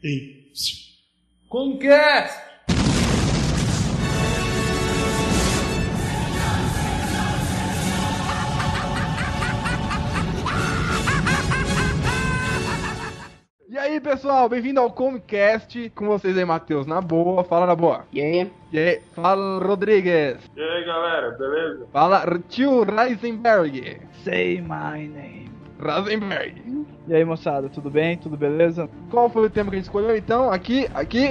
Ei, Comcast! E aí, pessoal, bem-vindo ao Comcast. Com vocês aí, Matheus, na boa. Fala na boa. E aí? E aí, fala, Rodrigues. E aí, galera, beleza? Fala, tio Reisenberg. Say my name. Reisenberg. E aí, moçada, tudo bem? Tudo beleza? Qual foi o tema que a gente escolheu, então? Aqui,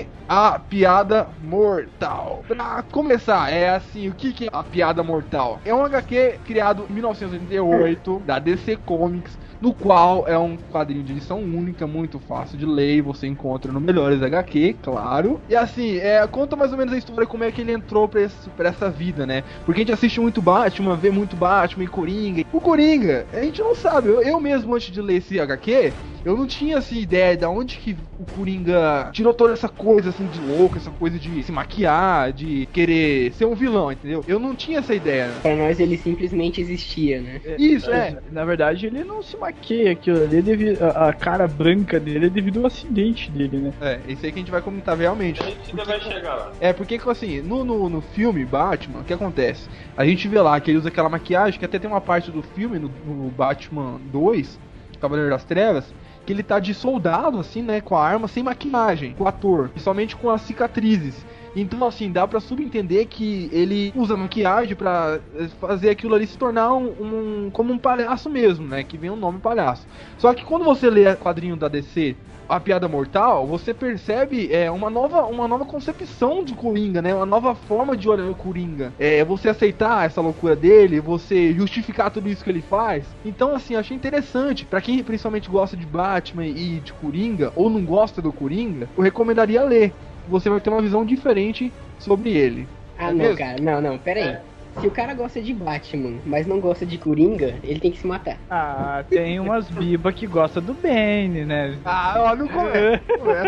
a piada mortal. Pra começar, é assim, o que é a piada mortal? É um HQ criado em 1988, da DC Comics, no qual é um quadrinho de edição única, muito fácil de ler, você encontra no Melhores HQ, claro. E assim, conta mais ou menos a história, como é que ele entrou pra essa vida, né? Porque a gente assiste muito Batman, vê muito Batman e Coringa. O Coringa, a gente não sabe, eu mesmo antes de ler esse HQ, eu não tinha assim ideia de onde que o Coringa tirou toda essa coisa assim de louco, essa coisa de se maquiar, de querer ser um vilão, entendeu? Eu não tinha essa ideia. Pra nós ele simplesmente existia, né? Isso, Na verdade, ele não se maquia, aquilo ali é devido, a cara branca dele é devido ao acidente dele, né? Isso aí que a gente vai comentar realmente. A gente ainda vai chegar lá. Porque assim, no filme Batman, o que acontece? A gente vê lá que ele usa aquela maquiagem, que até tem uma parte do filme, no Batman 2, Cavaleiro das Trevas, que ele tá de soldado, assim, né, com a arma sem maquiagem, com o ator, e somente com as cicatrizes. Então, assim, dá pra subentender que ele usa maquiagem pra fazer aquilo ali se tornar como um palhaço mesmo, né, que vem o nome palhaço. Só que quando você lê o quadrinho da DC, A Piada Mortal, você percebe uma nova concepção de Coringa, né? Uma nova forma de olhar o Coringa. Você aceitar essa loucura dele, você justificar tudo isso que ele faz. Então, assim, achei interessante. Pra quem principalmente gosta de Batman e de Coringa, ou não gosta do Coringa, eu recomendaria ler. Você vai ter uma visão diferente sobre ele. Não, mesmo? Cara, não, pera aí. Se o cara gosta de Batman, mas não gosta de Coringa, ele tem que se matar. Tem umas biba que gosta do Bane, né? Não começa.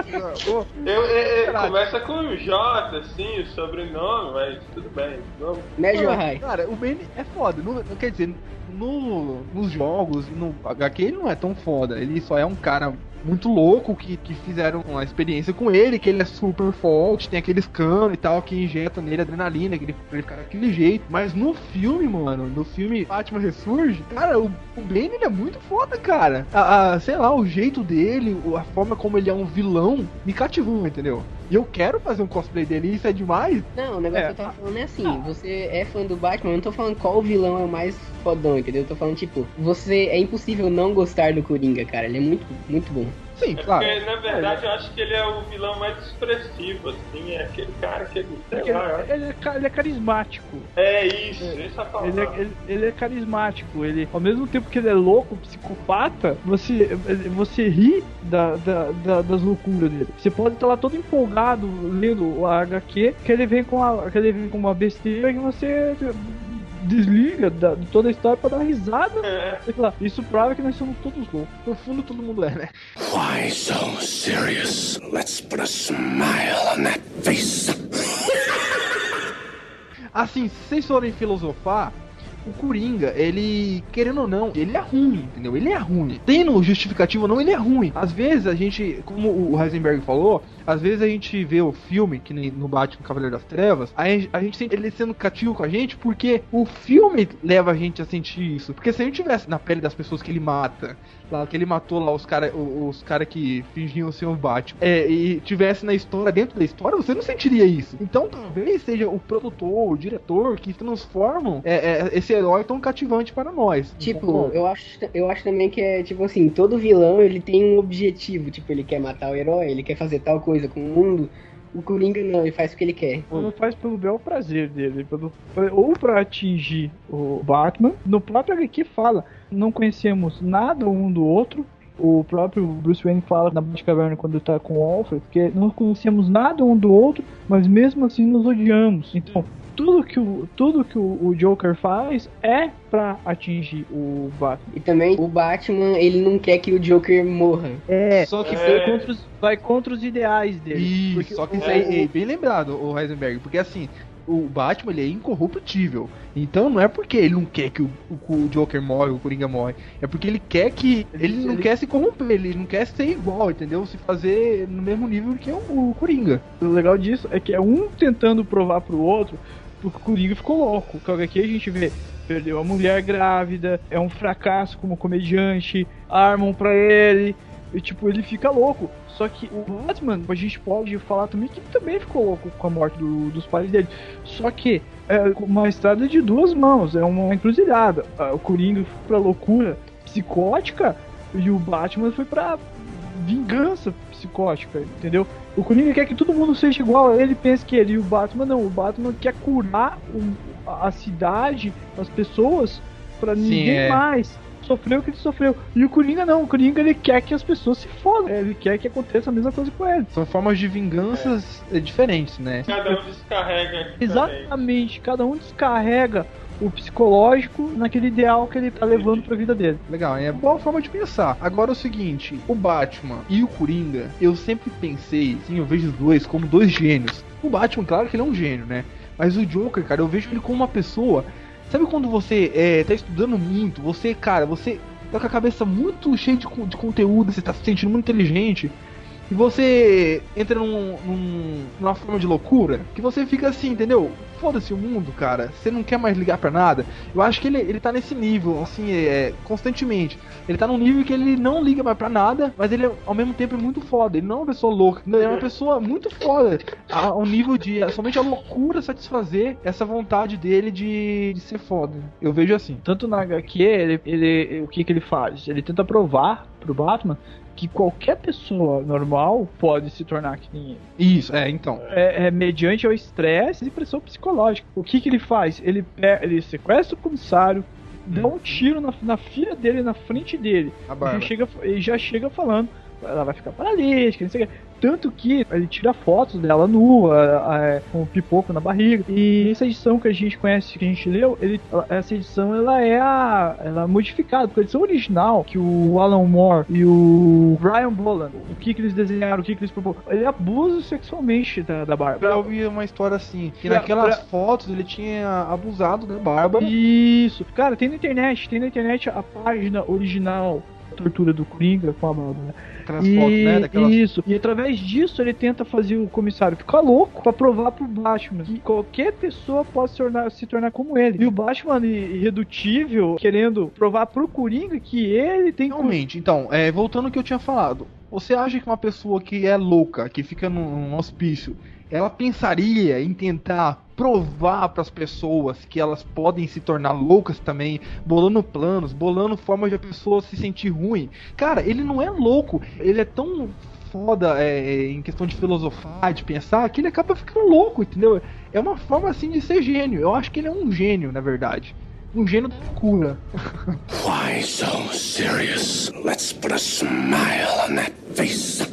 Começa com o J, assim, o sobrenome, mas tudo bem. Né, Jorai? Cara, o Bane é foda. Quer dizer, nos jogos, no HQ ele não é tão foda. Ele só é um cara muito louco que fizeram uma experiência com ele, que ele é super forte, tem aqueles canos e tal, que injetam nele adrenalina, pra ele ficar daquele jeito. Mas no filme, mano, Batman Ressurge, cara, o Bane ele é muito foda, cara. Sei lá, o jeito dele, a forma como ele é um vilão, me cativou, entendeu? E eu quero fazer um cosplay dele, e isso é demais. Não, o negócio que eu tava falando é assim, você é fã do Batman, eu não tô falando qual vilão é o mais fodão, entendeu? Eu tô falando, tipo, é impossível não gostar do Coringa, cara, ele é muito, muito bom. Sim, claro. Porque, na verdade, eu acho que ele é o vilão mais expressivo, assim, é aquele cara que ele é carismático. É isso, essa palavra. Ele é carismático, ao mesmo tempo que ele é louco, psicopata, você ri das loucuras dele. Você pode estar lá todo empolgado lendo o HQ, que ele vem com uma besteira que você desliga de toda a história pra dar uma risada. Isso prova que nós somos todos loucos. No fundo, todo mundo né? Why so serious? Let's put a smile on that face. Assim, se vocês forem filosofar, o Coringa, ele, querendo ou não, ele é ruim, entendeu? Ele é ruim. Tendo justificativo ou não, ele é ruim. Às vezes a gente, como o Heisenberg falou, às vezes a gente vê o filme, que nem no Batman Cavaleiro das Trevas, a gente sente ele sendo cativo com a gente, porque o filme leva a gente a sentir isso. Porque se a gente tivesse na pele das pessoas que ele mata, lá, que ele matou lá os cara que fingiam ser o Batman, e tivesse na história, dentro da história, você não sentiria isso. Então talvez seja o produtor, o diretor, que transformam esse herói tão cativante para nós. Tipo, eu acho também que é, tipo assim, todo vilão, ele tem um objetivo, tipo, ele quer matar o herói, ele quer fazer tal coisa com o mundo. O Coringa não, ele faz o que ele quer. Não faz pelo bel prazer dele, ou pra atingir o Batman. No próprio HQ fala, não conhecemos nada um do outro. O próprio Bruce Wayne fala na Batcaverna quando tá com o Alfred, que não conhecemos nada um do outro, mas mesmo assim nos odiamos. Então, tudo que o Joker faz é pra atingir o Batman. E também o Batman, ele não quer que o Joker morra. Só que vai contra os ideais dele. Só que isso aí é bem lembrado, o Heisenberg, porque assim, o Batman, ele é incorruptível. Então não é porque ele não quer que o Joker morre, o Coringa morre. É porque ele quer que... Ele não quer se corromper, ele não quer ser igual, entendeu? Se fazer no mesmo nível que o Coringa. O legal disso é que é um tentando provar pro outro, porque o Coringa ficou louco. Porque aqui a gente vê, perdeu a mulher grávida, é um fracasso como comediante, armam pra ele, e tipo, ele fica louco. Só que o Batman, a gente pode falar também que também ficou louco com a morte dos pais dele. Só que é uma estrada de duas mãos, é uma encruzilhada. O Coringa foi pra loucura psicótica e o Batman foi pra vingança psicótica, entendeu? O Coringa quer que todo mundo seja igual a ele, pensa que ele, e o Batman não. O Batman quer curar a cidade, as pessoas, pra ninguém mais sofreu o que ele sofreu. E o Coringa não, o Coringa ele quer que as pessoas se fodam, ele quer que aconteça a mesma coisa com ele. São formas de vinganças diferentes, né? Cada um descarrega. Exatamente, cada um descarrega o psicológico naquele ideal que ele tá levando pra vida dele. Legal, é boa forma de pensar. Agora é o seguinte, o Batman e o Coringa, eu sempre pensei, sim, eu vejo os dois como dois gênios. O Batman, claro que ele é um gênio, né? Mas o Joker, cara, eu vejo ele como uma pessoa... Sabe quando você tá estudando muito, você tá com a cabeça muito cheia de conteúdo, você tá se sentindo muito inteligente, e você entra numa forma de loucura, que você fica assim, entendeu? Foda-se o mundo, cara, você não quer mais ligar pra nada. Eu acho que ele tá nesse nível, assim, constantemente. Ele tá num nível que ele não liga mais pra nada, mas ele ao mesmo tempo é muito foda. Ele não é uma pessoa louca, ele é uma pessoa muito foda, ao nível de somente a loucura satisfazer essa vontade dele de ser foda. Eu vejo assim. Tanto na HQ, o que ele faz? Ele tenta provar pro Batman que qualquer pessoa normal pode se tornar que nem ele. Isso, então. Mediante ao estresse e pressão psicológica. O que ele faz? Ele sequestra o comissário, dá um tiro na filha dele, na frente dele. E já chega falando, ela vai ficar paralítica, não sei o que. Tanto que ele tira fotos dela nua, com o pipoco na barriga. E essa edição que a gente conhece, que a gente leu, essa edição ela é modificada. Porque a edição original, que o Alan Moore e o Brian Boland, o que eles desenharam, o que eles propõem, ele abusa sexualmente da Bárbara. Eu ouvi uma história assim, que naquelas fotos ele tinha abusado da Bárbara. Isso. Cara, tem na internet a página original da tortura do Coringa com a Bárbara. Aquelas fotos, né? Isso. E através disso ele tenta fazer o comissário ficar louco pra provar pro Batman que qualquer pessoa pode se tornar como ele. E o Batman irredutível, querendo provar pro Coringa que ele tem... Realmente, então, voltando ao que eu tinha falado. Você acha que uma pessoa que é louca, que fica num hospício, ela pensaria em tentar provar para as pessoas que elas podem se tornar loucas também, bolando planos, bolando formas de a pessoa se sentir ruim? Cara, ele não é louco, ele é tão foda em questão de filosofar, de pensar, que ele acaba ficando louco, entendeu? É uma forma assim de ser gênio. Eu acho que ele é um gênio, na verdade. Um gênio da cura. Why so serious? Let's put a smile on that face.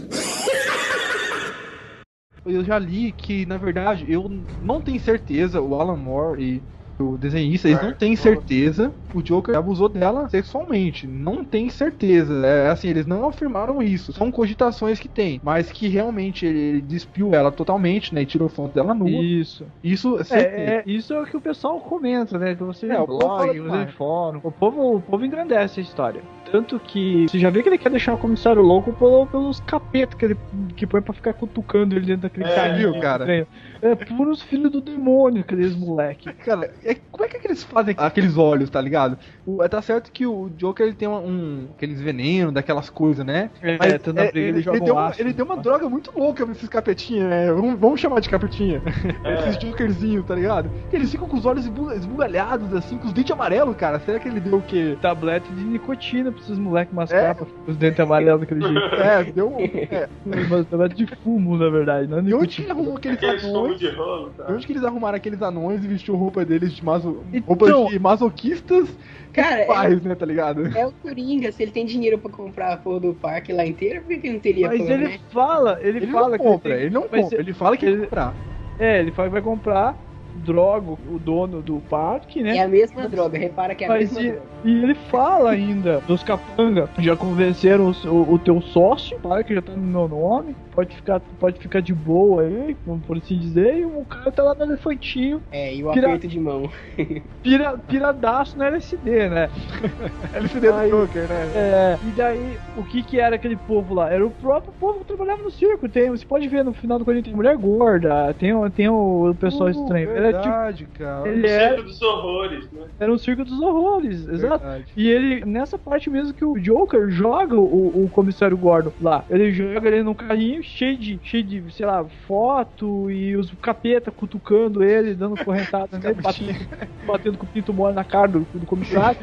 Eu já li que, na verdade, eu não tenho certeza, o Alan Moore e o desenhista, eles não têm certeza o Joker abusou dela sexualmente. Não tem certeza. Assim, eles não afirmaram isso. São cogitações que tem, mas que realmente ele despiu ela totalmente, né? E tirou foto dela nua. Isso é o que o pessoal comenta, né? Que você vê blog, você vê fórum. O povo engrandece a história. Tanto que você já vê que ele quer deixar o comissário louco pelos capetas que põe pra ficar cutucando ele dentro daquele carrinho, cara. É puros filhos do demônio, aqueles moleque. Cara, como é que eles fazem aqueles olhos, tá ligado? Tá certo que o Joker ele tem aqueles venenos, daquelas coisas, né? Ele deu uma droga muito louca pra esses capetinhas, né? Vamos chamar de capetinha. Esses Jokerzinhos, tá ligado? Eles ficam com os olhos esbugalhados, assim, com os dentes amarelos, cara. Será que ele deu o quê? Tablete de nicotina pra esses moleques mascar pra ficar com os dentes amarelos daquele jeito. Deu uma tablete de fumo, na verdade. Não é e onde que ele arrumou aqueles anões? De rolo, tá? Onde que eles arrumaram aqueles anões e vestiu roupa deles de roupas de masoquistas? Cara, né, tá ligado? É o Coringa, se ele tem dinheiro pra comprar a porra do parque lá inteiro, por que ele não teria? Mas ele fala não compra, ele fala que ele vai comprar. Ele fala que vai comprar, droga o dono do parque, né? É a mesma droga, repara que é a Mas mesma droga. e ele fala ainda, dos capanga já convenceram o teu sócio, para que já tá no meu nome, pode ficar de boa aí, por assim dizer, e o cara tá lá no elefantinho, E o aperto de mão. piradaço no LSD, né? LSD do Joker, né? E daí, o que era aquele povo lá? Era o próprio povo que trabalhava no circo. Você pode ver no final do quadrinho, tem mulher gorda, tem o pessoal estranho. Verdade, cara. Ele Circo dos horrores, né? era um circo dos horrores, exato. Verdade. E ele, nessa parte mesmo que o Joker joga o comissário Gordon lá, ele joga ele num carrinho cheio de, sei lá, foto e os capeta cutucando ele, dando correntada nele, batendo com o pinto mole na cara do comissário.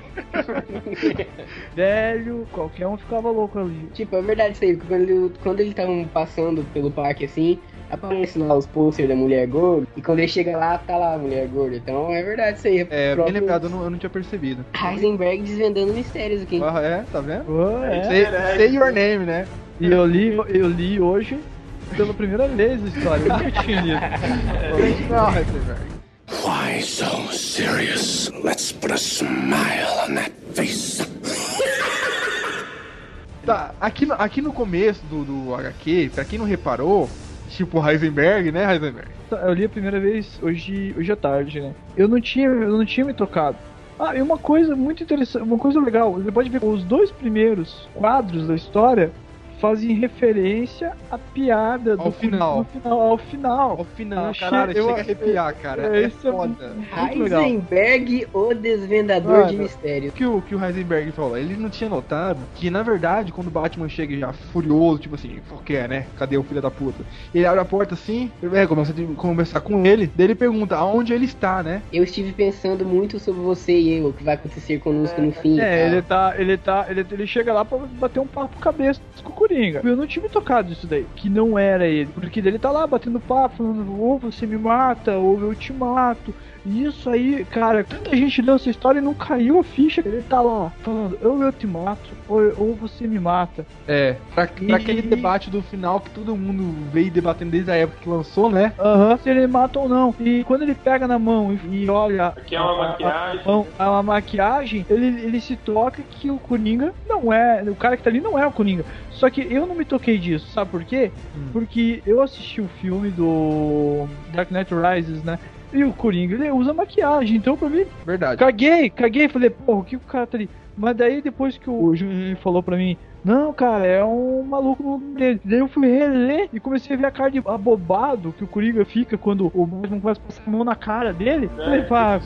Velho, qualquer um ficava louco ali. Tipo, é verdade isso aí, porque quando eles estavam passando pelo parque assim, aparece lá os posters da mulher gorda, e quando ele chega lá, tá lá a mulher gorda. Então é verdade isso aí. Bem lembrado, eu não tinha percebido. Heisenberg desvendando mistérios aqui. Tá vendo? Say your name, né? E eu li hoje pela primeira vez a história, eu nunca tinha lido. Não, Heisenberg. Why so serious? Let's put a smile on that face. Tá, aqui no começo do HQ, pra quem não reparou, tipo Heisenberg, né, Heisenberg? Eu li a primeira vez hoje à tarde, né? Eu não tinha me tocado. E uma coisa muito interessante, uma coisa legal, você pode ver os dois primeiros quadros da história fazem referência à piada ao final. Ao final, Caralho, chega a arrepiar, cara. É foda. Heisenberg, o desvendador de mistérios. O que o Heisenberg falou, ele não tinha notado que, na verdade, quando o Batman chega já furioso, tipo assim, o que é, né? Cadê o filho da puta? Ele abre a porta assim, começa a conversar com ele, daí ele pergunta aonde ele está, né? Eu estive pensando muito sobre você e eu, o que vai acontecer conosco no fim. Ele chega lá pra bater um papo cabeça com o Coringa. Eu não tinha me tocado disso daí, que não era ele. Porque ele tá lá batendo papo, falando, ou você me mata, ou eu te mato. E isso aí, cara, tanta gente leu essa história e não caiu a ficha. Ele tá lá, falando, eu te mato, ou você me mata. Pra aquele debate do final que todo mundo veio debatendo desde a época que lançou, né? Se ele mata ou não. E quando ele pega na mão e olha... Aqui é uma maquiagem. A maquiagem, ele se toca que o Coringa não é... O cara que tá ali não é o Coringa. Só que eu não me toquei disso, sabe por quê? Porque eu assisti o filme do Dark Knight Rises, né? E o Coringa, ele usa maquiagem, então pra mim... Verdade. Caguei, falei, porra, o que o cara tá ali? Mas daí depois que o Júnior falou pra mim, não, cara, é um maluco no nome dele. Daí eu fui reler e comecei a ver a cara de abobado que o Coringa fica quando o Batman começa a passar a mão na cara dele. Falei, pá,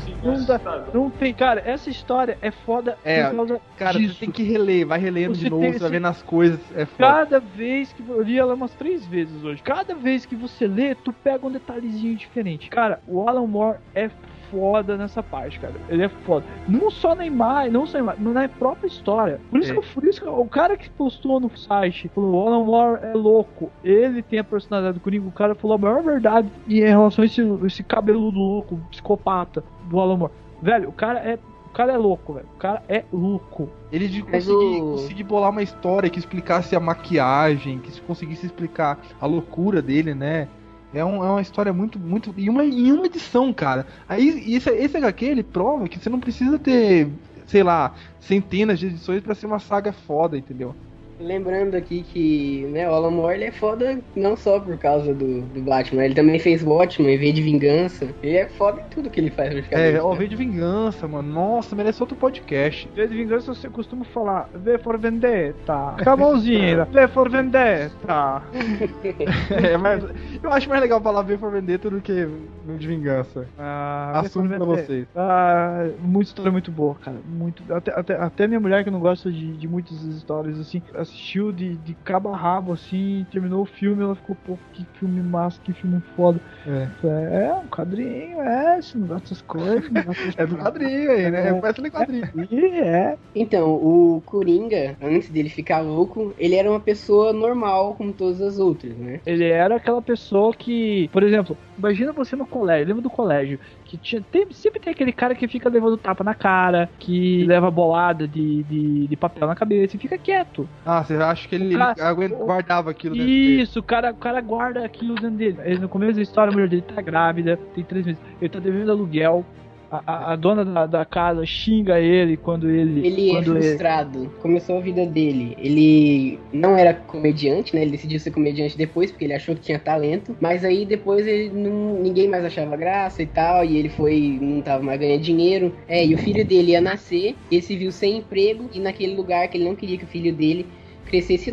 não tem, cara, essa história é foda por causa cara, disso. Você tem que reler, vai relendo de novo, você vai vendo as coisas, é foda. Cada vez que eu li ela umas 3 vezes hoje, cada vez que você lê, tu pega um detalhezinho diferente. Cara, o Alan Moore é foda nessa parte, cara. Ele é foda. Não só na imagem, mas na própria história. Por isso que o cara que postou no site falou, o Alan Moore é louco. Ele tem a personalidade do Coringa. O cara falou a maior verdade em relação a esse cabeludo louco, psicopata do Alan Moore. Velho, o cara é louco, velho. O cara é louco. Ele de conseguir bolar uma história que explicasse a maquiagem, que conseguisse explicar a loucura dele, né? É uma história muito... em uma edição, cara. Aí esse HQ, ele prova que você não precisa ter, sei lá, centenas de edições pra ser uma saga foda, entendeu? Lembrando aqui que, né, o Alan Moore, ele é foda não só por causa do Batman, ele também fez Watchmen, V de Vingança. Ele é foda em tudo que ele faz, praticamente. V de Vingança, mano. Nossa, merece outro podcast. V de Vingança você costuma falar V for Vendetta. Acabouzinho, V for Vendetta. Mas eu acho mais legal falar V for Vendetta do que V de Vingança. Assumo pra vocês. Muita história muito boa, cara. Muito. Até minha mulher que não gosta de muitas histórias assim, assistiu de cabo a rabo, assim, terminou o filme, ela ficou, pô, que filme massa, que filme foda. É um quadrinho, você não gosta dessas coisas. É do quadrinho aí, né? Parece quadrinho. Então, o Coringa, antes dele ficar louco, ele era uma pessoa normal, como todas as outras, né? Ele era aquela pessoa que, por exemplo, imagina você no colégio, lembra do colégio, que sempre tem aquele cara que fica levando tapa na cara, que leva bolada de papel na cabeça e fica quieto. Ah, você acha que ele guardava aquilo dentro Isso, o cara guarda aquilo dentro dele. Ele, no começo da história, a mulher dele tá grávida, tem 3 meses, ele tá devendo aluguel. A dona da casa xinga ele quando ele... Ele é frustrado. Começou a vida dele. Ele não era comediante, né? Ele decidiu ser comediante depois, porque ele achou que tinha talento. Mas aí depois ninguém mais achava graça e tal. E ele não tava mais ganhando dinheiro. E o filho dele ia nascer. Ele se viu sem emprego. E naquele lugar que ele não queria que o filho dele crescesse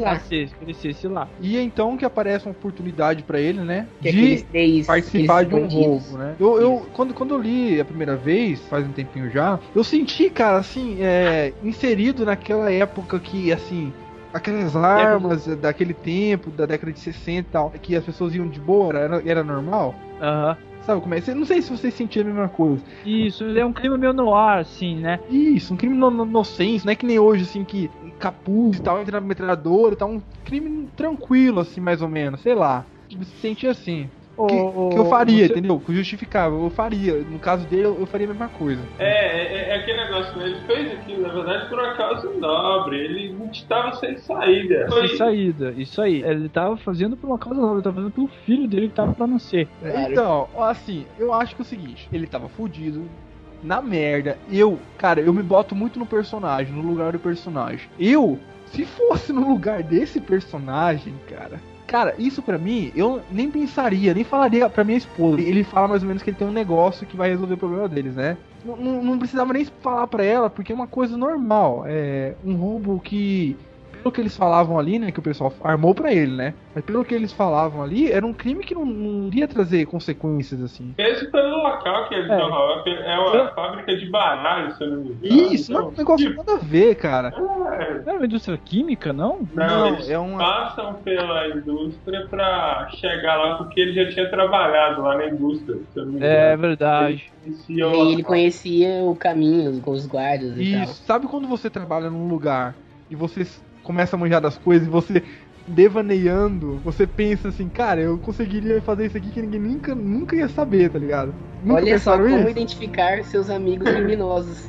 lá. E é então que aparece uma oportunidade pra ele, né? Que de participar de um roubo, né? Quando eu li a primeira vez, faz um tempinho já, eu senti, cara, assim, inserido naquela época que, assim, aquelas armas daquele tempo, da década de 60 e tal, que as pessoas iam de boa, era normal. Aham. Sabe como é? Não sei se vocês sentiram a mesma coisa. Isso, ele é um crime meio noir, assim, né? Isso, um crime inocente, não é que nem hoje, assim, que capuz e tal, entra na metralhadora e tal, um crime tranquilo, assim, mais ou menos, sei lá. Se sentia assim. Que eu faria, entendeu? Justificável, eu faria. No caso dele, eu faria a mesma coisa. É aquele negócio, né? Ele fez aquilo, na verdade, por um causa nobre. Ele não estava sem saída. Sem saída, isso aí. Ele tava fazendo por uma causa nobre, ele tava fazendo pelo filho dele que tava pra nascer. Então, assim, eu acho que é o seguinte, ele tava fudido, na merda. Eu me boto muito no personagem, no lugar do personagem. Se fosse no lugar desse personagem, Cara, isso pra mim, eu nem pensaria, nem falaria pra minha esposa. Ele fala mais ou menos que ele tem um negócio que vai resolver o problema deles, né? Não precisava nem falar pra ela, porque é uma coisa normal. É um roubo que, pelo que eles falavam ali, né, que o pessoal armou pra ele, né? Mas pelo que eles falavam ali, era um crime que não iria trazer consequências, assim. Esse pelo local que eles estão é uma fábrica de baralho, se eu não me engano. Isso, não é um negócio nada a ver, cara. Não é uma indústria química, não? Não, eles passam pela indústria pra chegar lá, porque ele já tinha trabalhado lá na indústria, se eu não me engano. É verdade. E aí ele conhecia o caminho com os guardas e tal. Sabe quando você trabalha num lugar e você começa a manjar das coisas e você devaneando, você pensa assim, cara, eu conseguiria fazer isso aqui que ninguém nunca ia saber, tá ligado? Nunca Olha só como isso? Identificar seus amigos criminosos.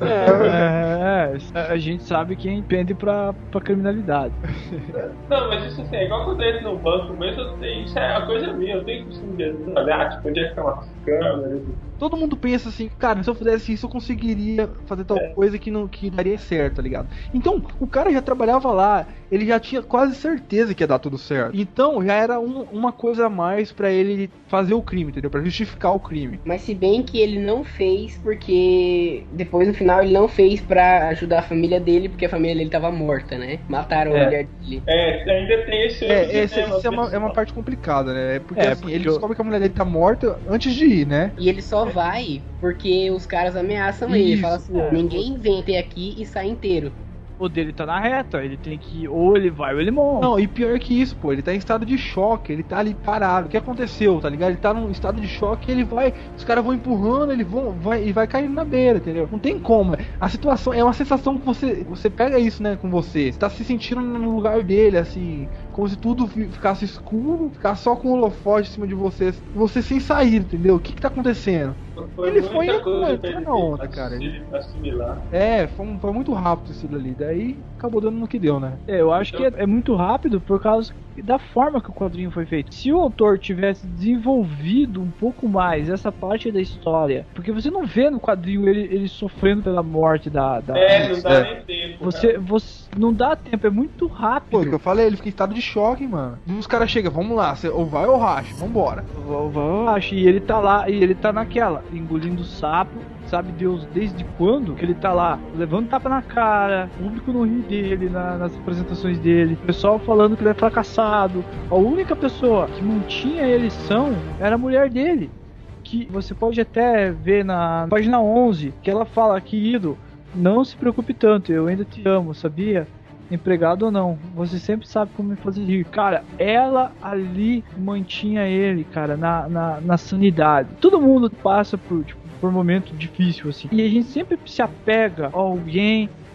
A gente sabe quem pende pra criminalidade. Não, mas isso assim, é igual quando eu entro no banco mesmo, isso é uma coisa minha, eu tenho costume de olhar, tipo, onde é que estão as câmeras. Todo mundo pensa assim, cara, se eu fizesse isso eu conseguiria fazer tal coisa que daria certo, tá ligado? Então, o cara já trabalhava lá, ele já tinha quase certeza que ia dar tudo certo. Então, já era uma coisa a mais pra ele fazer o crime, entendeu? Pra justificar o crime. Mas se bem que ele não fez porque depois no final ele não fez pra ajudar a família dele, porque a família dele tava morta, né? Mataram a mulher dele. Ainda tem esse isso é uma parte complicada, né? Porque assim, ele descobre que a mulher dele tá morta antes de ir, né? E ele só vai porque os caras ameaçam ele. Fala assim, ninguém vem até aqui e sai inteiro. O dele tá na reta, ele tem que ou ele vai ou ele morre. Não, e pior que isso, pô, ele tá em estado de choque, ele tá ali parado. O que aconteceu, tá ligado? Ele tá num estado de choque, ele vai, os caras vão empurrando, ele vai caindo na beira, entendeu? Não tem como. A situação é uma sensação que você pega isso, né, com você. Você tá se sentindo no lugar dele, assim, como se tudo ficasse escuro, ficasse só com o holofote em cima de você sem sair, entendeu? O que tá acontecendo? Ele foi na onda, cara. Assimilar. Foi muito rápido isso dali. Daí acabou dando no que deu, né? Eu acho que é muito rápido por causa da forma que o quadrinho foi feito. Se o autor tivesse desenvolvido um pouco mais essa parte da história, porque você não vê no quadrinho ele sofrendo pela morte da não dá nem tempo. Você não dá tempo, é muito rápido. Pô, que eu falei, ele fica em estado de choque, mano. E os caras chegam, vamos lá, ou vai ou racha, vambora. Vai ou racha, e ele tá lá, e ele tá naquela, engolindo sapo, sabe Deus desde quando que ele tá lá, levando tapa na cara, o público não ri dele nas apresentações dele, o pessoal falando que ele é fracassado. A única pessoa que mantinha ele são era a mulher dele, que você pode até ver na página 11, que ela fala, querido, não se preocupe tanto, eu ainda te amo, sabia? Empregado ou não, você sempre sabe como me fazer rir. Cara, ela ali mantinha ele, cara, na sanidade. Todo mundo passa por um momento difícil, assim. E a gente sempre se apega a alguém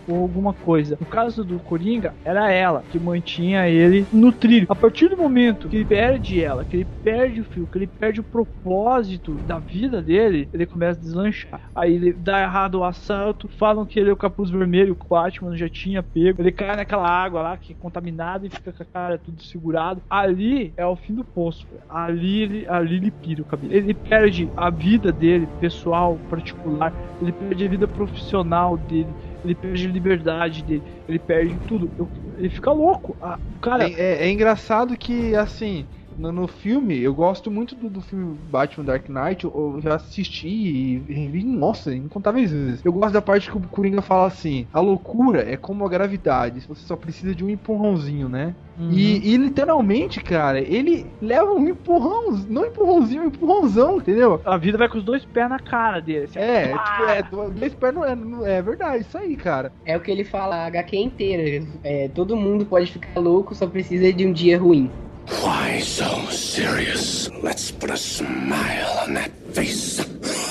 ou alguma coisa. No caso do Coringa, era ela que mantinha ele no trilho. A partir do momento que ele perde ela, que ele perde o fio, que ele perde o propósito da vida dele, ele começa a deslanchar. Aí ele dá errado o assalto, falam que ele é o capuz vermelho, que o Batman já tinha pego. Ele cai naquela água lá que é contaminada e fica com a cara tudo segurado. Ali é o fim do poço. Ali ele pira o cabelo. Ele perde a vida dele, pessoal, particular. Ele perde a vida profissional dele. Ele perde a liberdade dele. Ele perde tudo. Ele fica louco. Cara, é engraçado que, assim, no filme, eu gosto muito do filme Batman Dark Knight. Eu já assisti e revi, nossa, incontáveis vezes. Eu gosto da parte que o Coringa fala assim: a loucura é como a gravidade, você só precisa de um empurrãozinho, né? Uhum. E literalmente, cara, ele leva um empurrão, não empurrãozinho, um empurrãozão, entendeu? A vida vai com os 2 pés na cara dele. Assim, tipo, 2 pés não é verdade, isso aí, cara. É o que ele fala a HQ inteira. Todo mundo pode ficar louco, só precisa de um dia ruim. Why so serious? Let's put a smile on that face.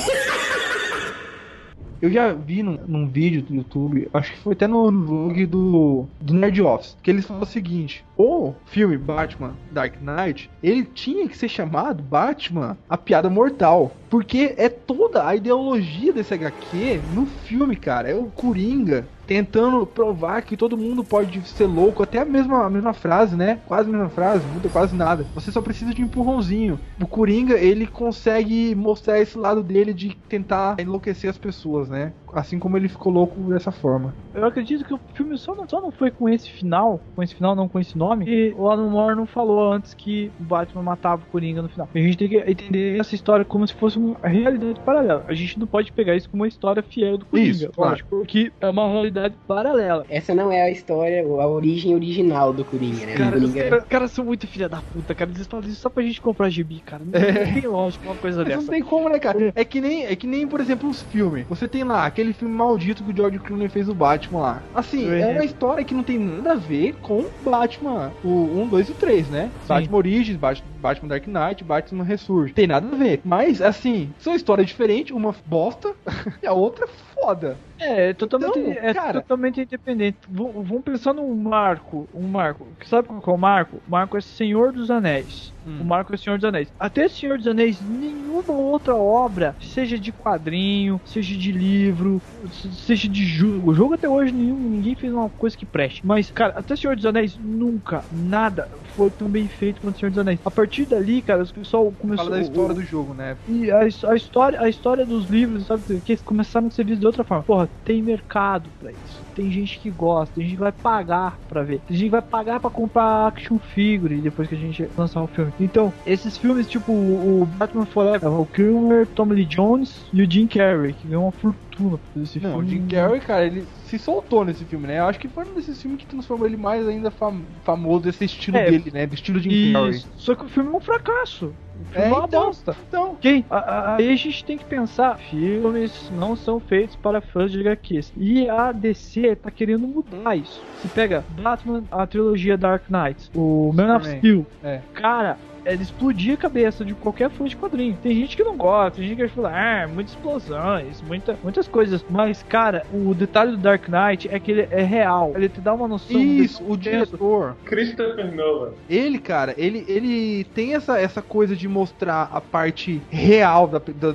Eu já vi num vídeo do YouTube, acho que foi até no vlog do Nerd Office, que eles falam o seguinte: o filme Batman Dark Knight, ele tinha que ser chamado Batman a Piada Mortal, porque é toda a ideologia desse HQ no filme, cara. É o Coringa tentando provar que todo mundo pode ser louco, até a mesma frase, né? Quase a mesma frase, não muda quase nada. Você só precisa de um empurrãozinho. O Coringa, ele consegue mostrar esse lado dele de tentar enlouquecer as pessoas, né? Assim como ele ficou louco dessa forma. Eu acredito que o filme só não foi com esse final, não com esse nome, e o Alan Moore não falou antes que o Batman matava o Coringa no final. A gente tem que entender essa história como se fosse uma realidade paralela. A gente não pode pegar isso como uma história fiel do Coringa. Isso, claro. Porque é uma realidade paralela. Essa não é a história, a origem original do Coringa, né? Cara, Coringa... os caras são muito filha da puta, cara. Eles falam isso só pra gente comprar gibi, cara. Não tem lógico uma coisa dessa. Não tem como, né, cara? É que nem, por exemplo, os filmes. Você tem lá aquele filme maldito que o George Clooney fez o Batman lá. Assim, é uma história que não tem nada a ver com Batman, o 1, 2 e 3, né? Sim. Batman Origins, Batman Dark Knight, Batman Ressurge. Tem nada a ver. Mas, assim, são histórias diferentes, uma bosta e a outra foda. É totalmente independente. Vamos pensar num marco. Sabe qual é o marco? O marco é Senhor dos Anéis. O marco é Senhor dos Anéis. Até Senhor dos Anéis, nenhuma outra obra, seja de quadrinho, seja de livro, seja de jogo. O jogo até hoje ninguém fez uma coisa que preste. Mas, cara, até Senhor dos Anéis, nunca, nada foi tão bem feito quanto Senhor dos Anéis. A partir dali, cara, o pessoal começou... Fala da história do jogo, né? E a história dos livros, sabe? Que começaram a ser vistos de outra forma. Porra, tem mercado pra isso. Tem gente que gosta, tem gente que vai pagar pra ver. Tem gente que vai pagar pra comprar action figure depois que a gente lançar o filme. Então, esses filmes, tipo o Batman Forever, o Kilmer, Tommy Lee Jones e o Jim Carrey, que ganhou uma fortuna por esse filme. O Jim Carrey, cara, ele se soltou nesse filme, né? Eu acho que foi um desses filmes que transformou ele mais ainda famoso, esse estilo dele, né? Do estilo Jim Carrey. Só que o filme é um fracasso. O filme é uma bosta. Então, aí a gente tem que pensar, filmes não são feitos para fãs de HQs. E a DC tá querendo mudar isso. Você pega Batman, a trilogia Dark Knight, o Man of Steel. Cara, ele explodia a cabeça de qualquer fã de quadrinho. Tem gente que não gosta, tem gente que fala, muitas explosões, muitas coisas. Mas, cara, o detalhe do Dark Knight é que ele é real. Ele te dá uma noção. Isso, o diretor Christopher Nolan. Ele, cara, ele tem essa coisa de mostrar a parte real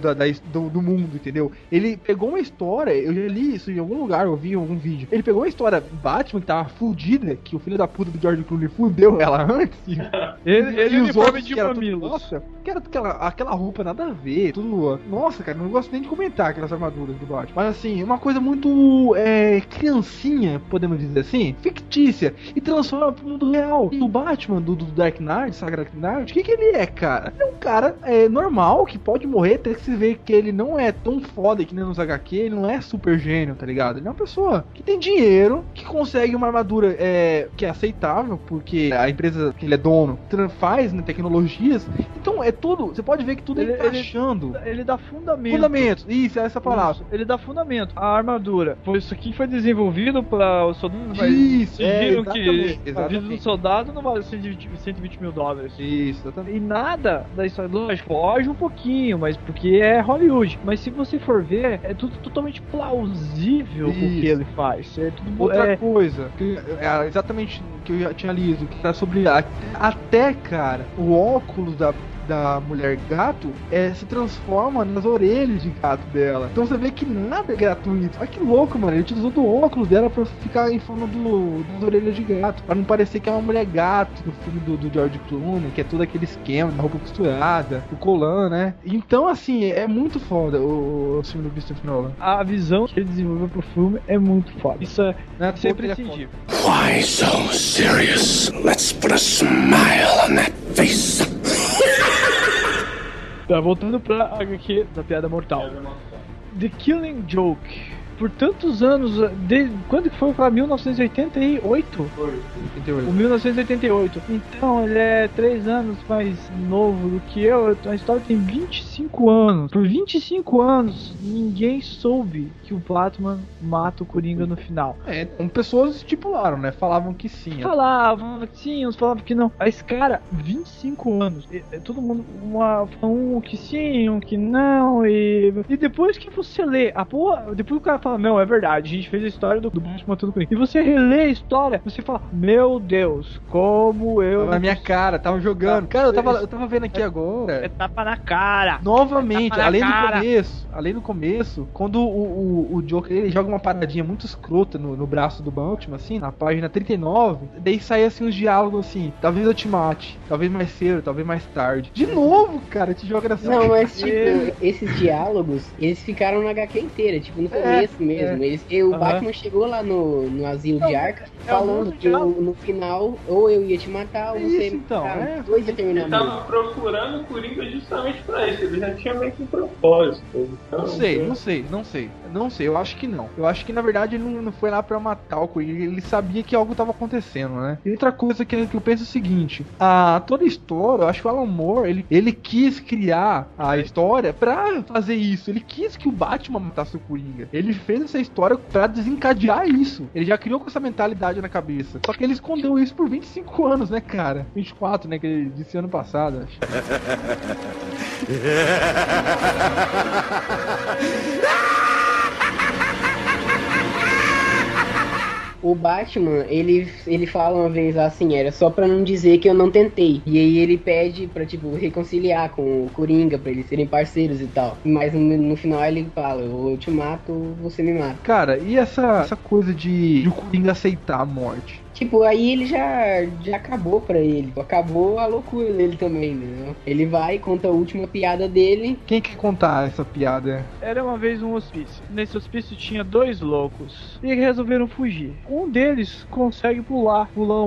do mundo, entendeu? Ele pegou uma história, eu já li isso em algum lugar, eu vi em algum vídeo. Ele pegou uma história Batman que tava fudida, que o filho da puta do George Clooney fudeu ela antes. ele usou de mamilos. Nossa, que era aquela roupa nada a ver, tudo. Nossa, cara, não gosto nem de comentar aquelas armaduras do Batman. Mas assim, uma coisa muito criancinha, podemos dizer assim, fictícia, e transforma pro mundo real. E o Batman do Dark Knight, Saga Dark Knight, o que ele é, cara? Ele é um cara normal, que pode morrer, até que se vê que ele não é tão foda que nem nos HQ, ele não é super gênio, tá ligado? Ele é uma pessoa que tem dinheiro, que consegue uma armadura que é aceitável, porque a empresa que ele é dono faz, né, tecnologia tecnologias. Então é tudo, você pode ver que tudo ele tá achando. Ele dá fundamento. Fundamentos, isso, é essa palavra. Isso, ele dá fundamento. A armadura. Isso aqui foi desenvolvido para os soldados, mas Isso, viram que a vida exatamente. do soldado não vale $120 mil. Isso, exatamente. E nada da história, lógico, foge um pouquinho, mas porque é Hollywood. Mas se você for ver, é tudo totalmente plausível o que ele faz. É tudo, outra coisa, que é exatamente o que eu já tinha lido, que tá sobre até, cara, o óculos da mulher gato se transforma nas orelhas de gato dela. Então você vê que nada é gratuito. Olha que louco, mano. Ele utilizou do óculos dela pra ficar em forma das orelhas de gato. Pra não parecer que é uma mulher gato do filme do George Clooney, que é todo aquele esquema da roupa costurada, o colã, né? Então, assim, é muito foda o filme do Christopher Nolan. A visão que ele desenvolveu pro filme é muito foda. Isso é imprescindível. Why so serious? Let's put a smile on that face. Tá, voltando pra HQ da Piada Mortal. The Killing Joke. Por tantos anos, quando que foi? Pra 1988? O 1988. Então, ele é 3 anos mais novo do que eu. A história tem 25 anos. Por 25 anos, ninguém soube que o Batman mata o Coringa no final. Pessoas estipularam, né? Falavam que sim. Falavam que sim, uns falavam que não. Mas, cara, 25 anos. Todo mundo, um que sim, um que não. E depois que você lê, depois o cara fala, não, é verdade, a gente fez a história do Batman matando o Coringa. E você relê a história, você fala, meu Deus, como eu... Tava na minha cara, tava jogando. Cara, eu tava vendo aqui agora. É tapa na cara. Novamente, tapa na além do começo, quando o Joker, ele joga uma paradinha muito escrota no braço do Batman, assim, na página 39, daí sai assim uns diálogos assim, talvez eu te mate, talvez mais cedo, talvez mais tarde. De novo, cara, te joga nessa... Não, mas tipo, esses diálogos, eles ficaram na HQ inteira, tipo, no começo mesmo. O Batman chegou lá no asilo de Arkham falando que no final, ou eu ia te matar, ou você dois ia terminar. Ele tava procurando o Coringa justamente pra isso, ele já tinha meio que um propósito. Então, Não sei, eu acho que não. Eu acho que na verdade ele não foi lá pra matar o Coringa, ele sabia que algo tava acontecendo, né? E outra coisa que eu penso é o seguinte, toda a história, eu acho que o Alan Moore, ele quis criar a história pra fazer isso, ele quis que o Batman matasse o Coringa. Ele fez essa história pra desencadear isso. Ele já criou com essa mentalidade na cabeça. Só que ele escondeu isso por 25 anos, né, cara? 24, né, que ele disse ano passado, acho. O Batman, ele fala uma vez assim, era só pra não dizer que eu não tentei. E aí ele pede pra, tipo, reconciliar com o Coringa, pra eles serem parceiros e tal. Mas no final ele fala, eu te mato, você me mata. Cara, e essa coisa de o Coringa aceitar a morte? Tipo, aí ele já acabou pra ele. Acabou a loucura dele também, né? Ele vai e conta a última piada dele. Quem quer contar essa piada? Era uma vez um hospício. Nesse hospício tinha 2 loucos. E resolveram fugir. Um deles consegue pular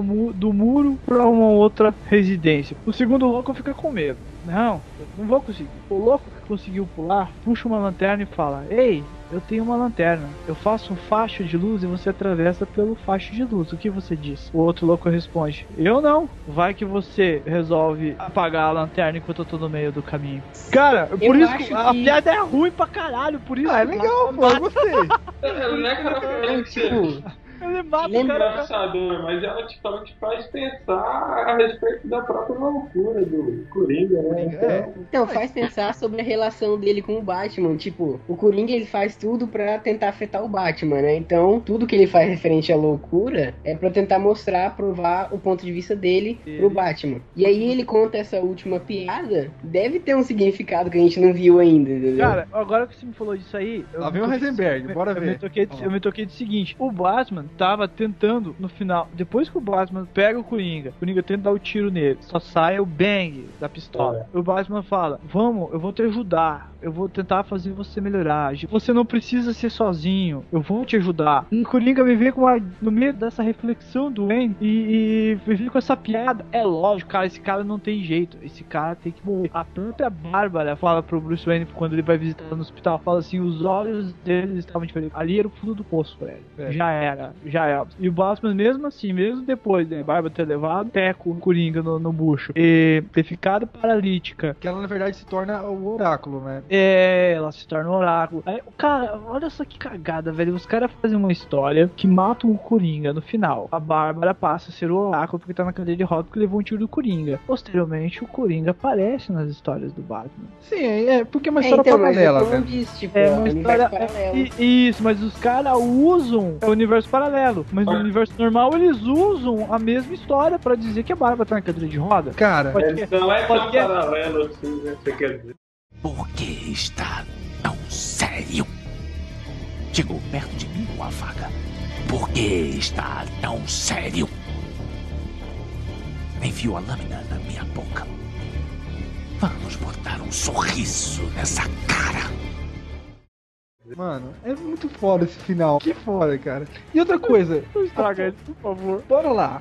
do muro pra uma outra residência. O segundo louco fica com medo. Não vou conseguir. O louco que conseguiu pular, puxa uma lanterna e fala, ei, eu tenho uma lanterna. Eu faço um facho de luz e você atravessa pelo facho de luz. O que você diz? O outro louco responde, eu não. Vai que você resolve apagar a lanterna enquanto eu tô no meio do caminho. Cara, por isso que a piada é ruim pra caralho. Por isso é legal, pô, eu gostei. Não é característica. Ele mata o cara, mas ela te faz pensar a respeito da própria loucura do Coringa, né? Então, faz pensar sobre a relação dele com o Batman. Tipo, o Coringa, ele faz tudo pra tentar afetar o Batman, né? Então, tudo que ele faz referente à loucura é pra tentar mostrar, provar o ponto de vista dele pro Batman. E aí ele conta essa última piada, deve ter um significado que a gente não viu ainda, entendeu? Cara, agora que você me falou disso aí... Lá vem o Heisenberg, bora ver. Eu me toquei do seguinte, o Batman tava tentando, no final, depois que o Batman pega o Coringa tenta dar o tiro nele, só sai o bang da pistola. O Batman fala, vamos, eu vou te ajudar, eu vou tentar fazer você melhorar, você não precisa ser sozinho, eu vou te ajudar. E o Coringa me vê no meio dessa reflexão do Wayne e me vê com essa piada. É lógico, cara, esse cara não tem jeito, esse cara tem que morrer. A própria Bárbara fala pro Bruce Wayne quando ele vai visitar no hospital, fala assim, os olhos dele estavam diferentes, ali era o fundo do poço pra ele, já era. já é. E o Batman, mesmo assim, mesmo depois, né, Barba ter levado Teco, Coringa no bucho, e ter ficado paralítica. Que ela, na verdade, se torna o oráculo, né? Ela se torna um oráculo. Aí, cara, olha só que cagada, velho. Os caras fazem uma história que matam o Coringa no final. A Bárbara passa a ser o oráculo porque tá na cadeira de roda porque levou um tiro do Coringa. Posteriormente, o Coringa aparece nas histórias do Batman. Sim, porque é uma história paralela, né? Tipo, É uma história paralelo. Isso, mas os caras usam o universo paralelo. Mas no universo normal, eles usam a mesma história pra dizer que a Bárbara tá na cadeira de roda. Cara, Não é tão paralelo assim, né? Você quer dizer? Por que está tão sério? Chegou perto de mim com a faca. Por que está tão sério? Enfiou a lâmina na minha boca. Vamos botar um sorriso nessa cara. mano, é muito foda esse final. Que foda, cara. E outra coisa. Não estraga ele, por favor. Bora lá.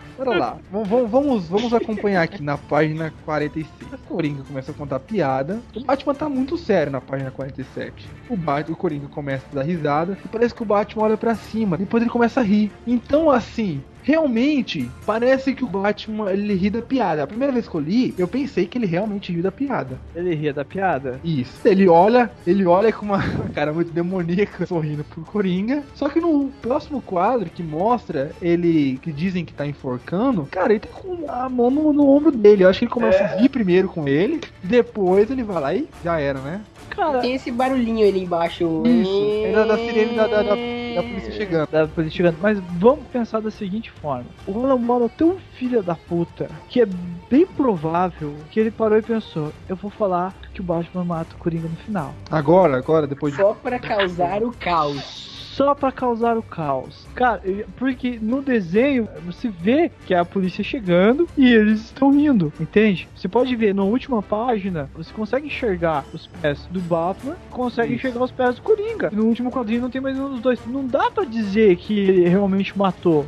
Vamos acompanhar aqui na página 46. O Coringa começa a contar piada. O Batman tá muito sério na página 47. O Coringa começa a dar risada. E parece que o Batman olha pra cima. Depois ele começa a rir. Então, assim, realmente, parece que o Batman, ele ri da piada. A primeira vez que eu li, eu pensei que ele realmente riu da piada. Ele ria da piada? Isso. Ele olha com uma cara muito demoníaca, sorrindo pro Coringa. Só que no próximo quadro, que mostra ele, que dizem que tá enforcando, cara, ele tá com a mão no ombro dele. Eu acho que ele começa a rir primeiro com ele, depois ele vai lá e já era, né? Cara, tem esse barulhinho ali embaixo. Isso, é da sirene da polícia chegando. Da polícia chegando. Mas vamos pensar da seguinte forma: o Alan Moore é tão filho da puta que é bem provável que ele parou e pensou: eu vou falar que o Batman mata o Coringa no final. Agora, depois de... Só pra causar o caos. Só pra causar o caos. Cara, porque no desenho você vê que é a polícia chegando e eles estão rindo, entende? Você pode ver na última página, você consegue enxergar os pés do Batman, consegue enxergar os pés do Coringa. E no último quadrinho não tem mais nenhum dos dois. Não dá pra dizer que ele realmente matou.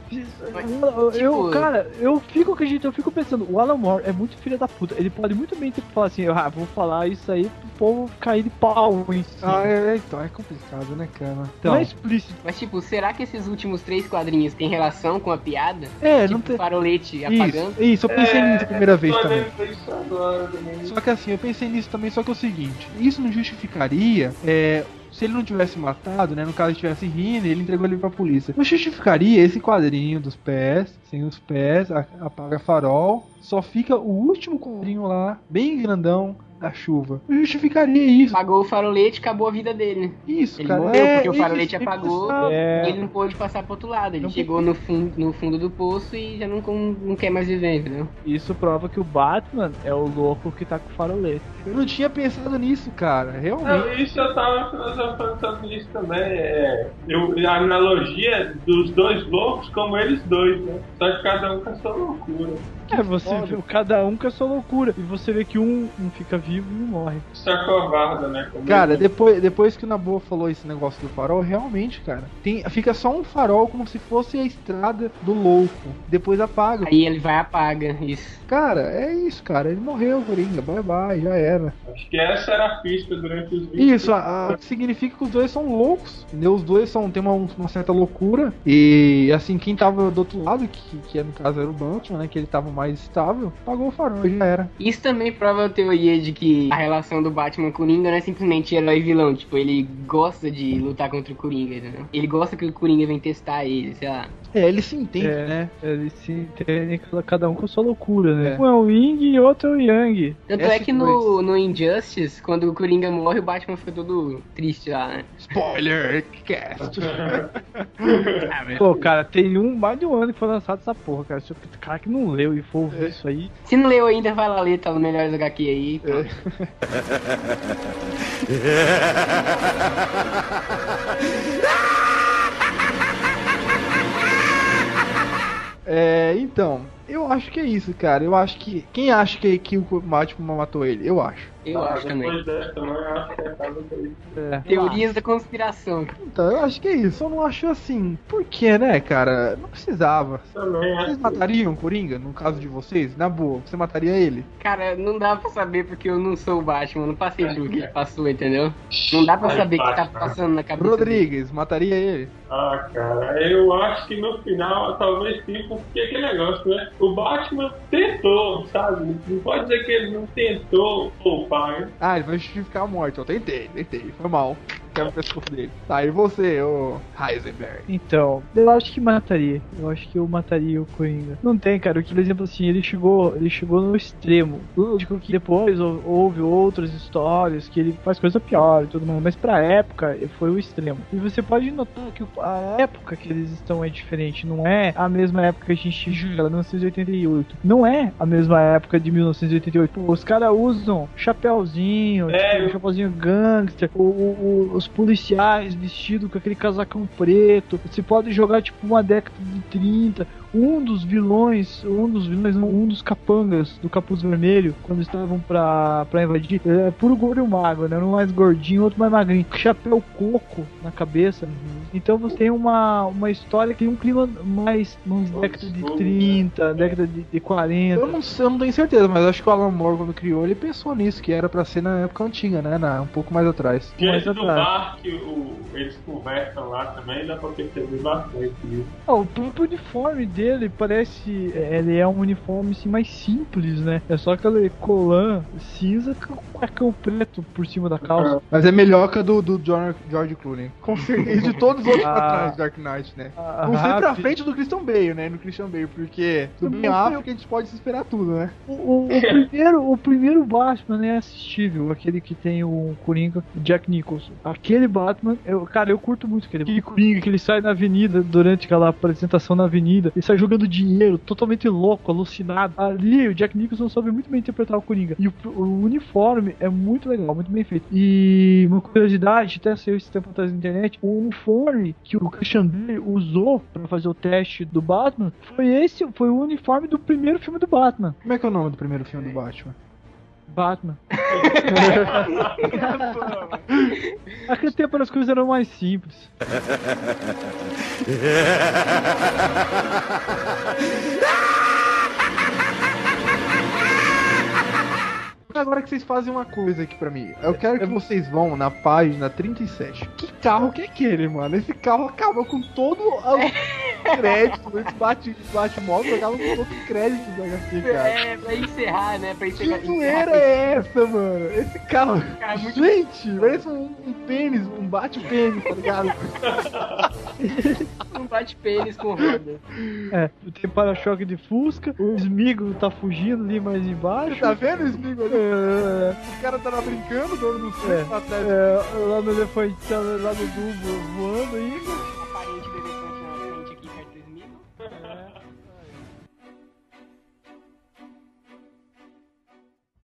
Eu fico pensando, o Alan Moore é muito filho da puta. Ele pode muito bem ter que falar assim: vou falar isso aí pro povo cair de pau em cima. Então é complicado, né, cara? Então, não é explícito. Mas tipo, será que esses últimos 3 quadrinhos têm relação com a piada? Não tem. Farolete apagando? Isso, eu pensei nisso a primeira vez também. Também. Só que assim, eu pensei nisso também, só que é o seguinte, isso não justificaria, se ele não tivesse matado, né, no caso ele estivesse rindo, ele entregou ele pra polícia. Não justificaria esse quadrinho dos pés, sem os pés, apaga farol, só fica o último quadrinho lá, bem grandão, da chuva. Não justificaria isso. Apagou o farolete, acabou a vida dele, né? Isso, ele cara. Morreu porque o farolete apagou e ele não pôde passar pro outro lado. Ele chegou no fundo do poço e já não quer mais viver, entendeu? Isso prova que o Batman é o louco que tá com o farolete. Eu não tinha pensado nisso, cara. Realmente. Não, isso eu tava filosofando sobre isso também. A analogia dos dois loucos como eles dois, né? Só que cada um com a sua loucura. Você vê cada um com a sua loucura. E você vê que um fica vivo e um morre. Isso é covarda, né? Cara, depois que o Naboa falou esse negócio do farol, realmente, cara, fica só um farol como se fosse a estrada do louco. Depois apaga. Aí ele vai e apaga, isso. Cara, é isso, cara. Ele morreu, Coringa. Bye bye, já era. Acho que essa era a pista durante os 20. Isso, significa que os dois são loucos. Entendeu? Os dois têm uma certa loucura. E assim, quem tava do outro lado, que no caso era o Batman, né? Que ele tava mais estável, apagou o farol, já era. Isso também prova a teoria de que a relação do Batman com o Coringa não é simplesmente herói e vilão. Tipo, ele gosta de lutar contra o Coringa, entendeu? Ele gosta que o Coringa venha testar ele, sei lá. Ele se entende, né? Ele se entende, cada um com a sua loucura, né? Um é o Ying e outro é o Yang. Tanto é que no Injustice, quando o Coringa morre, o Batman fica todo triste lá, né? Spoiler cast. Pô, cara, tem mais de um ano que foi lançado essa porra, cara. Se o cara que não leu e for ouvir isso aí... Se não leu ainda, vai lá ler, tá no Melhores HQ aí. Então, eu acho que é isso, cara. Eu acho que... Quem acha que o Batman matou ele? Eu acho. Eu acho também. Depois dessa, eu acho que é a casa dele. Teorias da conspiração. Então, eu acho que é isso. Eu não acho assim. Por quê, né, cara? Não precisava. Também Vocês matariam o Coringa, no caso de vocês? Na boa, você mataria ele? Cara, não dá pra saber porque eu não sou o Batman, eu não passei pelo que ele passou, entendeu? Não dá pra saber o que tá passando na cabeça Rodrigues, mataria ele? Ah, cara, eu acho que no final talvez sim, porque aquele negócio, né? O Batman tentou, sabe? Não pode dizer que ele não tentou poupar, né? Ah, ele vai justificar a morte. Eu tentei. Foi mal. Quero o pescoço dele. Tá, e você, ô Heisenberg? Então, eu acho que mataria. Eu acho que eu mataria o Coringa. Não tem, cara. Por exemplo, assim, ele chegou no extremo. Lógico que depois houve outras histórias que ele faz coisa pior e tudo mais. Mas pra época, foi o extremo. E você pode notar que a época que eles estão é diferente. Não é a mesma época que a gente julga, 1988. Não é a mesma época de 1988. Pô, os caras usam chapéuzinho, tipo, chapéuzinho gangster, os policiais vestidos com aquele casacão preto. Você pode jogar tipo uma década de 30. Um dos capangas do Capuz Vermelho, quando estavam pra invadir, é puro gordo e magro, né? Um mais gordinho, outro mais magrinho, chapéu coco na cabeça. Então você tem uma história que tem um clima mais década de 30, década de 40. Eu não tenho certeza, mas acho que o Alan Moore, quando criou, ele pensou nisso, que era pra ser na época antiga, né? Um pouco mais atrás. Diante do bar que eles conversam lá também, dá pra perceber bastante isso. O próprio uniforme dele parece... Ele é um uniforme assim, mais simples, né? É só aquele colã cinza com um cuecão preto por cima da calça. Mas é melhor que a do George Clooney. Com certeza. De todos os outros pra trás, Dark Knight, né? Não sei pra frente do Christian Bale, né? No Christian Bale, porque do Ben Affleck a gente pode se esperar tudo, né? O primeiro Batman é assistível, aquele que tem o Coringa, Jack Nicholson. Aquele Batman, eu curto muito aquele Coringa que ele sai na avenida durante aquela apresentação na avenida, ele sai jogando dinheiro, totalmente louco, alucinado. Ali o Jack Nicholson soube muito bem interpretar o Coringa. E o uniforme é muito legal, muito bem feito. E uma curiosidade, até saiu esse tempo atrás na internet, o uniforme que o Christian Bale usou pra fazer o teste do Batman foi o uniforme do primeiro filme do Batman. Como é que é o nome do primeiro filme do Batman? Batman. Naquele tempo as coisas eram mais simples. Agora que vocês fazem uma coisa aqui pra mim. Eu quero que vocês vão na página 37. Que carro que é aquele, mano? Esse carro acaba com todo o crédito. Esse bate-móvel acaba com todo o crédito do HQ, cara. É, pra encerrar, né? Pra encerrar. Que zoeira é essa, mano? Esse carro... Cara, muito... Gente, parece um pênis, um bate-pênis, tá ligado? Um bate-pênis com roda. Tem para-choque de Fusca, o Smeagol tá fugindo ali mais embaixo. Tá vendo o Smeagol ali? O cara tá lá brincando, o dono do céu, tá atrás. Lá no elefante, lá no Dumbo voando ainda.